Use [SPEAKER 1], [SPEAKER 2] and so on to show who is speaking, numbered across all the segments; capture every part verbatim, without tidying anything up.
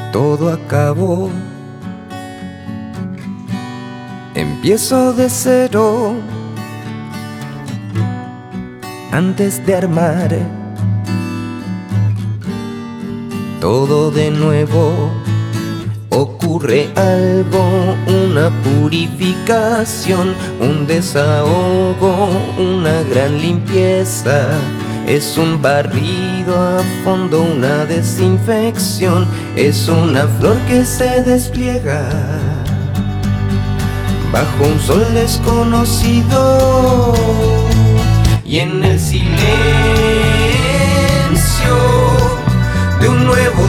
[SPEAKER 1] todo acabó. Empiezo de cero, antes de armar todo de nuevo. Ocurre algo, una purificación, un desahogo, una gran limpieza. Es un barrido a fondo, una desinfección. Es una flor que se despliega bajo un sol desconocido, y en el silencio de un nuevo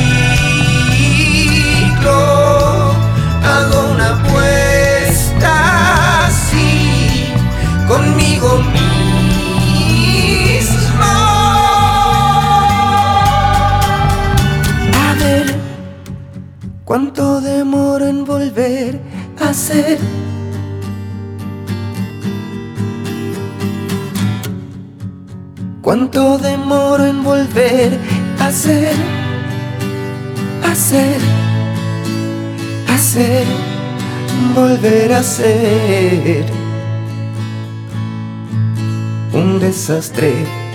[SPEAKER 1] ciclo hago una apuesta así conmigo mismo. A ver cuánto demoro en volver a ser. ¿Cuánto demoro en volver a ser? A ser, a ser, volver a ser un desastre.